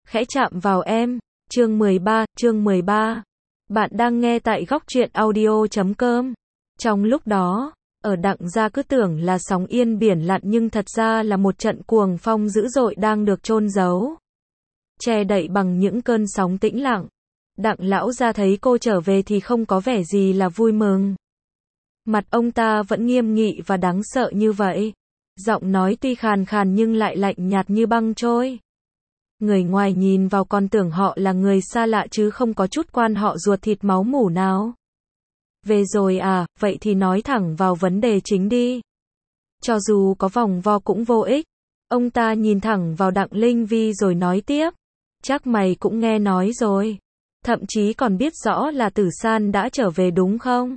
khẽ chạm vào em. Chương 13. Bạn đang nghe tại góc truyện audio.com. Trong lúc đó, ở Đặng gia cứ tưởng là sóng yên biển lặng nhưng thật ra là một trận cuồng phong dữ dội đang được chôn giấu, che đậy bằng những cơn sóng tĩnh lặng. Đặng lão gia thấy cô trở về thì không có vẻ gì là vui mừng. Mặt ông ta vẫn nghiêm nghị và đáng sợ như vậy. Giọng nói tuy khàn khàn nhưng lại lạnh nhạt như băng trôi. Người ngoài nhìn vào còn tưởng họ là người xa lạ chứ không có chút quan họ ruột thịt máu mủ nào. Về rồi à, vậy thì nói thẳng vào vấn đề chính đi. Cho dù có vòng vo cũng vô ích. Ông ta nhìn thẳng vào Đặng Linh Vi rồi nói tiếp. Chắc mày cũng nghe nói rồi. Thậm chí còn biết rõ là Tử San đã trở về đúng không?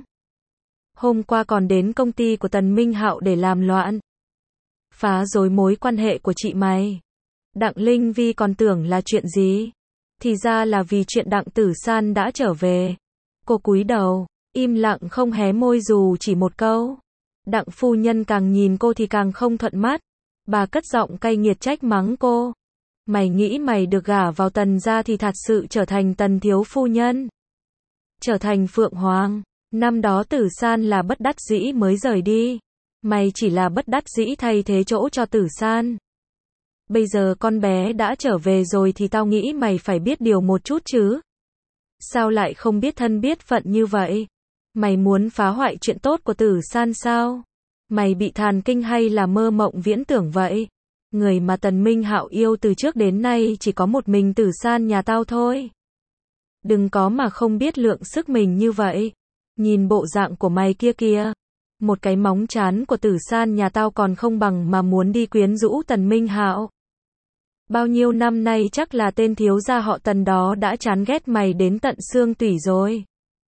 Hôm qua còn đến công ty của Tần Minh Hạo để làm loạn, phá rối mối quan hệ của chị mày. Đặng Linh Vi còn tưởng là chuyện gì? Thì ra là vì chuyện Đặng Tử San đã trở về. Cô cúi đầu, im lặng không hé môi dù chỉ một câu. Đặng phu nhân càng nhìn cô thì càng không thuận mắt. Bà cất giọng cay nghiệt trách mắng cô. Mày nghĩ mày được gả vào Tần gia thì thật sự trở thành Tần thiếu phu nhân, trở thành Phượng Hoàng. Năm đó Tử San là bất đắc dĩ mới rời đi. Mày chỉ là bất đắc dĩ thay thế chỗ cho Tử San. Bây giờ con bé đã trở về rồi thì tao nghĩ mày phải biết điều một chút chứ. Sao lại không biết thân biết phận như vậy? Mày muốn phá hoại chuyện tốt của Tử San sao? Mày bị thàn kinh hay là mơ mộng viễn tưởng vậy? Người mà Tần Minh Hạo yêu từ trước đến nay chỉ có một mình Tử San nhà tao thôi. Đừng có mà không biết lượng sức mình như vậy. Nhìn bộ dạng của mày kia kìa. Một cái móng trán của Tử San nhà tao còn không bằng mà muốn đi quyến rũ Tần Minh Hạo. Bao nhiêu năm nay chắc là tên thiếu gia họ Tần đó đã chán ghét mày đến tận xương tủy rồi.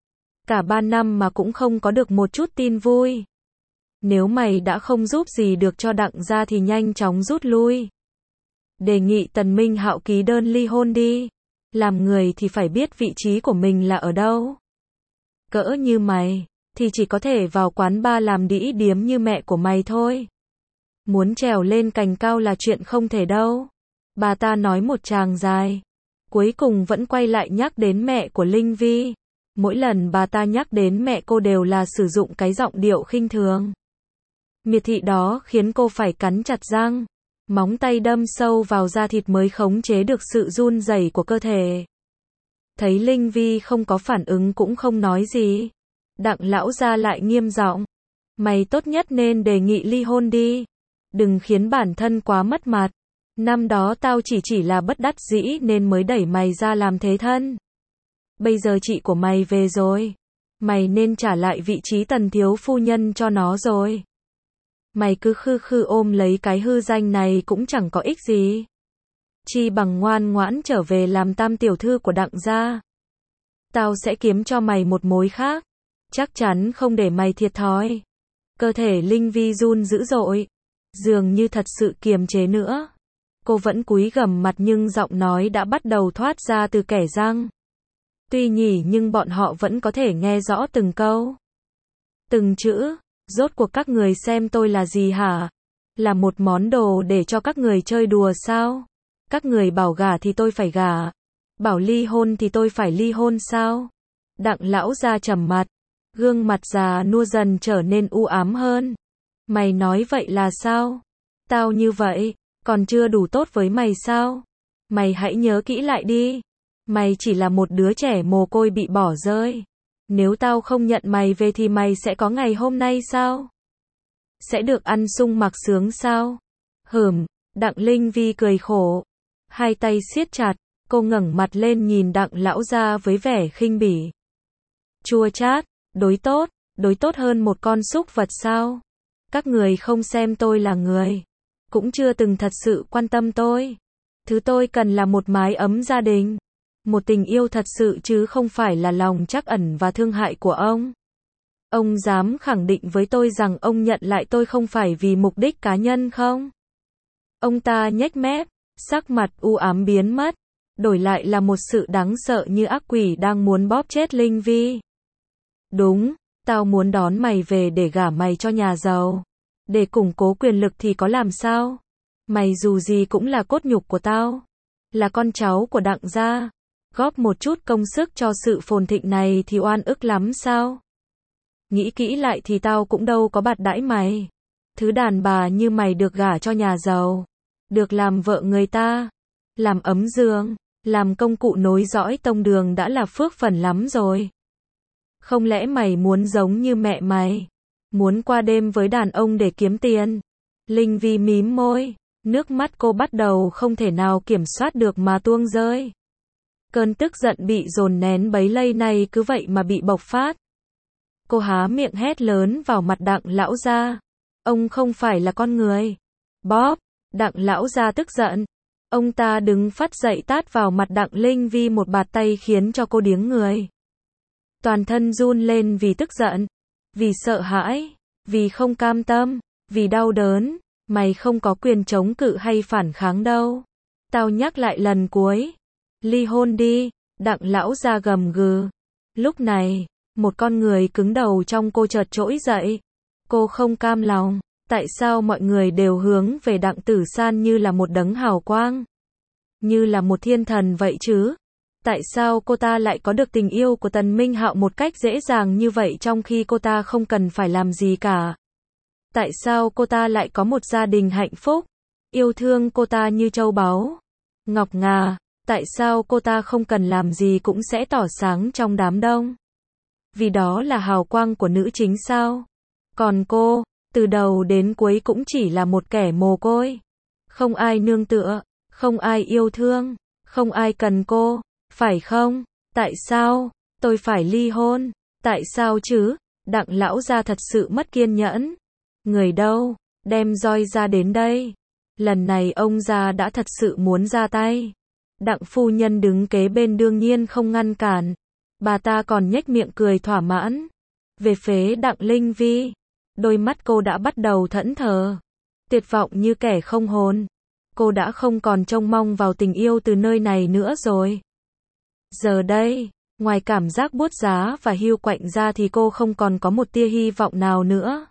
Cả 3 năm mà cũng không có được một chút tin vui. Nếu mày đã không giúp gì được cho Đặng gia thì nhanh chóng rút lui. Đề nghị Tần Minh Hạo ký đơn ly hôn đi. Làm người thì phải biết vị trí của mình là ở đâu. Cỡ như mày thì chỉ có thể vào quán bar làm đĩ điếm như mẹ của mày thôi. Muốn trèo lên cành cao là chuyện không thể đâu. Bà ta nói một tràng dài, cuối cùng vẫn quay lại nhắc đến mẹ của Linh Vi. Mỗi lần bà ta nhắc đến mẹ cô đều là sử dụng cái giọng điệu khinh thường, miệt thị đó khiến cô phải cắn chặt răng, móng tay đâm sâu vào da thịt mới khống chế được sự run rẩy của cơ thể. Thấy Linh Vi không có phản ứng cũng không nói gì, Đặng lão gia lại nghiêm giọng. Mày tốt nhất nên đề nghị ly hôn đi. Đừng khiến bản thân quá mất mặt. Năm đó tao chỉ là bất đắc dĩ nên mới đẩy mày ra làm thế thân. Bây giờ chị của mày về rồi. Mày nên trả lại vị trí Tần thiếu phu nhân cho nó rồi. Mày cứ khư khư ôm lấy cái hư danh này cũng chẳng có ích gì. Chi bằng ngoan ngoãn trở về làm tam tiểu thư của Đặng gia. Tao sẽ kiếm cho mày một mối khác. Chắc chắn không để mày thiệt thòi. Cơ thể Linh Vi run dữ dội, dường như thật sự kiềm chế nữa. Cô vẫn cúi gằm mặt nhưng giọng nói đã bắt đầu thoát ra từ kẽ răng. Tuy nhỉ nhưng bọn họ vẫn có thể nghe rõ từng câu, từng chữ. Rốt cuộc các người xem tôi là gì hả? Là một món đồ để cho các người chơi đùa sao? Các người bảo gả thì tôi phải gả, bảo ly hôn thì tôi phải ly hôn sao? Đặng lão gia trầm mặt, gương mặt già nua dần trở nên u ám hơn. Mày nói vậy là sao? Tao như vậy còn chưa đủ tốt với mày sao? Mày hãy nhớ kỹ lại đi. Mày chỉ là một đứa trẻ mồ côi bị bỏ rơi. Nếu tao không nhận mày về thì mày sẽ có ngày hôm nay sao? Sẽ được ăn sung mặc sướng sao? Đặng Linh Vi cười khổ, hai tay siết chặt, cô ngẩng mặt lên nhìn Đặng lão gia với vẻ khinh bỉ. Chua chát, đối tốt hơn một con súc vật sao? Các người không xem tôi là người, cũng chưa từng thật sự quan tâm tôi. Thứ tôi cần là một mái ấm gia đình, một tình yêu thật sự chứ không phải là lòng trắc ẩn và thương hại của ông. Ông dám khẳng định với tôi rằng ông nhận lại tôi không phải vì mục đích cá nhân không? Ông ta nhếch mép, sắc mặt u ám biến mất, đổi lại là một sự đáng sợ như ác quỷ đang muốn bóp chết Linh Vi. Đúng, tao muốn đón mày về để gả mày cho nhà giàu, để củng cố quyền lực thì có làm sao? Mày dù gì cũng là cốt nhục của tao. là con cháu của Đặng gia, góp một chút công sức cho sự phồn thịnh này thì oan ức lắm sao? Nghĩ kỹ lại thì tao cũng đâu có bạc đãi mày. Thứ đàn bà như mày được gả cho nhà giàu, được làm vợ người ta, làm ấm giường, làm công cụ nối dõi tông đường đã là phước phần lắm rồi. Không lẽ mày muốn giống như mẹ mày, muốn qua đêm với đàn ông để kiếm tiền? Linh Vi mím môi, nước mắt cô bắt đầu không thể nào kiểm soát được mà tuông rơi. Cơn tức giận bị dồn nén bấy lâu nay cứ vậy mà bị bộc phát. Cô há miệng hét lớn vào mặt Đặng lão gia. Ông không phải là con người. Bóp, Đặng lão gia tức giận. Ông ta đứng phát dậy tát vào mặt Đặng Linh Vi một bạt tay khiến cho cô điếng người. Toàn thân run lên vì tức giận, vì sợ hãi, vì không cam tâm, vì đau đớn. Mày không có quyền chống cự hay phản kháng đâu. Tao nhắc lại lần cuối. Ly hôn đi, Đặng lão gia gầm gừ. Lúc này, một con người cứng đầu trong cô chợt trỗi dậy. Cô không cam lòng. Tại sao mọi người đều hướng về Đặng Tử San như là một đấng hào quang, như là một thiên thần vậy chứ? Tại sao cô ta lại có được tình yêu của Tần Minh Hạo một cách dễ dàng như vậy trong khi cô ta không cần phải làm gì cả? Tại sao cô ta lại có một gia đình hạnh phúc, yêu thương cô ta như châu báu, ngọc ngà? Tại sao cô ta không cần làm gì cũng sẽ tỏ sáng trong đám đông? Vì đó là hào quang của nữ chính sao? Còn cô, từ đầu đến cuối cũng chỉ là một kẻ mồ côi. Không ai nương tựa, không ai yêu thương, không ai cần cô, phải không? Tại sao tôi phải ly hôn? Tại sao chứ? Đặng lão gia thật sự mất kiên nhẫn. Người đâu? Đem roi ra đến đây. Lần này ông già đã thật sự muốn ra tay. Đặng phu nhân đứng kế bên đương nhiên không ngăn cản. Bà ta còn nhếch miệng cười thỏa mãn. Về phía Đặng Linh Vi, đôi mắt cô đã bắt đầu thẫn thờ, tuyệt vọng như kẻ không hồn. Cô đã không còn trông mong vào tình yêu từ nơi này nữa rồi. Giờ đây, ngoài cảm giác buốt giá và hiu quạnh ra thì cô không còn có một tia hy vọng nào nữa.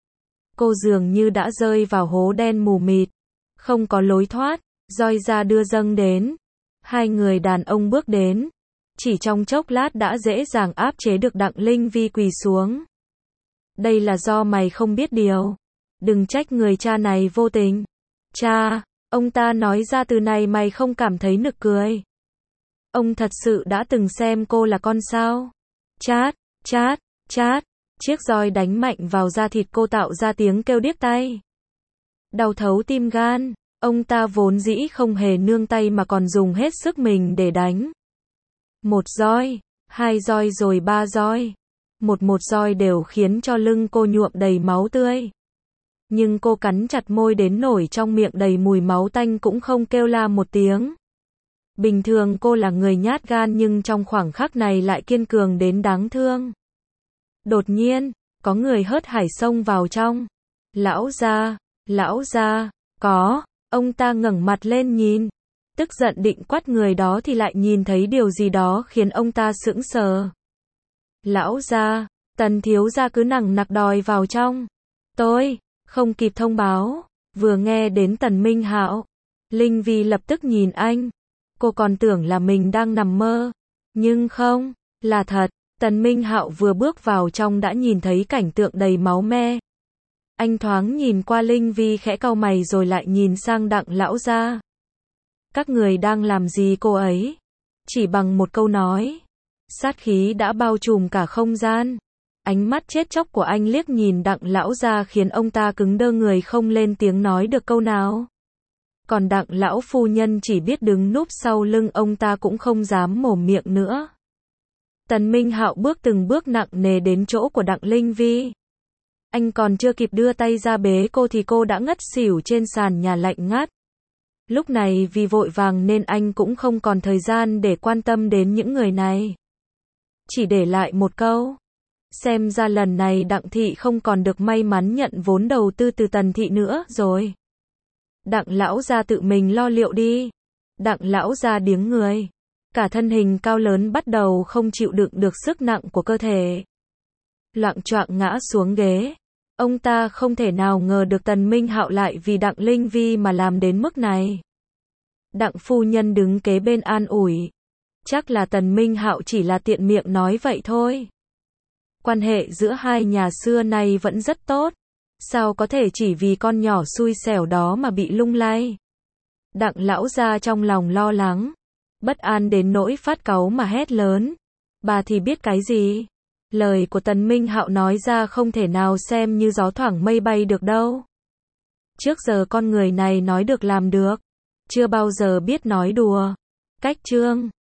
Cô dường như đã rơi vào hố đen mù mịt, không có lối thoát. Roi ra đưa dâng đến. Hai người đàn ông bước đến. Chỉ trong chốc lát đã dễ dàng áp chế được Đặng Linh Vi quỳ xuống. Đây là do mày không biết điều. Đừng trách người cha này vô tình. Cha, ông ta nói ra từ này mày không cảm thấy nực cười. Ông thật sự đã từng xem cô là con sao? Chát, chát, chát. Chiếc roi đánh mạnh vào da thịt cô tạo ra tiếng kêu điếc tai. Đau thấu tim gan. Ông ta vốn dĩ không hề nương tay mà còn dùng hết sức mình để đánh. Một roi, hai roi rồi ba roi. Một roi đều khiến cho lưng cô nhuộm đầy máu tươi. Nhưng cô cắn chặt môi đến nổi trong miệng đầy mùi máu tanh cũng không kêu la một tiếng. Bình thường cô là người nhát gan nhưng trong khoảng khắc này lại kiên cường đến đáng thương. Đột nhiên, có người hớt hải xông vào trong. Lão gia, có. Ông ta ngẩng mặt lên nhìn. Tức giận định quát người đó thì lại nhìn thấy điều gì đó khiến ông ta sững sờ. Lão gia, Tần thiếu gia cứ nằng nặc đòi vào trong. Tôi không kịp thông báo, vừa nghe đến Tần Minh Hạo, Linh Vi lập tức nhìn anh. Cô còn tưởng là mình đang nằm mơ, nhưng không, là thật. Tần Minh Hạo vừa bước vào trong đã nhìn thấy cảnh tượng đầy máu me. Anh thoáng nhìn qua Linh Vi khẽ cau mày rồi lại nhìn sang Đặng lão gia. Các người đang làm gì cô ấy? Chỉ bằng một câu nói, sát khí đã bao trùm cả không gian. Ánh mắt chết chóc của anh liếc nhìn Đặng lão gia khiến ông ta cứng đơ người không lên tiếng nói được câu nào. Còn Đặng lão phu nhân chỉ biết đứng núp sau lưng ông ta cũng không dám mồm miệng nữa. Tần Minh Hạo bước từng bước nặng nề đến chỗ của Đặng Linh Vi. Anh còn chưa kịp đưa tay ra bế cô thì cô đã ngất xỉu trên sàn nhà lạnh ngắt. Lúc này vì vội vàng nên anh cũng không còn thời gian để quan tâm đến những người này. Chỉ để lại một câu. Xem ra lần này Đặng thị không còn được may mắn nhận vốn đầu tư từ Tần thị nữa rồi. Đặng lão gia tự mình lo liệu đi. Đặng lão gia điếng người. Cả thân hình cao lớn bắt đầu không chịu đựng được sức nặng của cơ thể. Loạng choạng ngã xuống ghế. Ông ta không thể nào ngờ được Tần Minh Hạo lại vì Đặng Linh Vi mà làm đến mức này. Đặng phu nhân đứng kế bên an ủi. Chắc là Tần Minh Hạo chỉ là tiện miệng nói vậy thôi. Quan hệ giữa hai nhà xưa nay vẫn rất tốt. Sao có thể chỉ vì con nhỏ xui xẻo đó mà bị lung lay. Đặng lão gia trong lòng lo lắng. Bất an đến nỗi phát cáu mà hét lớn. Bà thì biết cái gì? Lời của Tần Minh Hạo nói ra không thể nào xem như gió thoảng mây bay được đâu. Trước giờ con người này nói được làm được. Chưa bao giờ biết nói đùa. Cách chương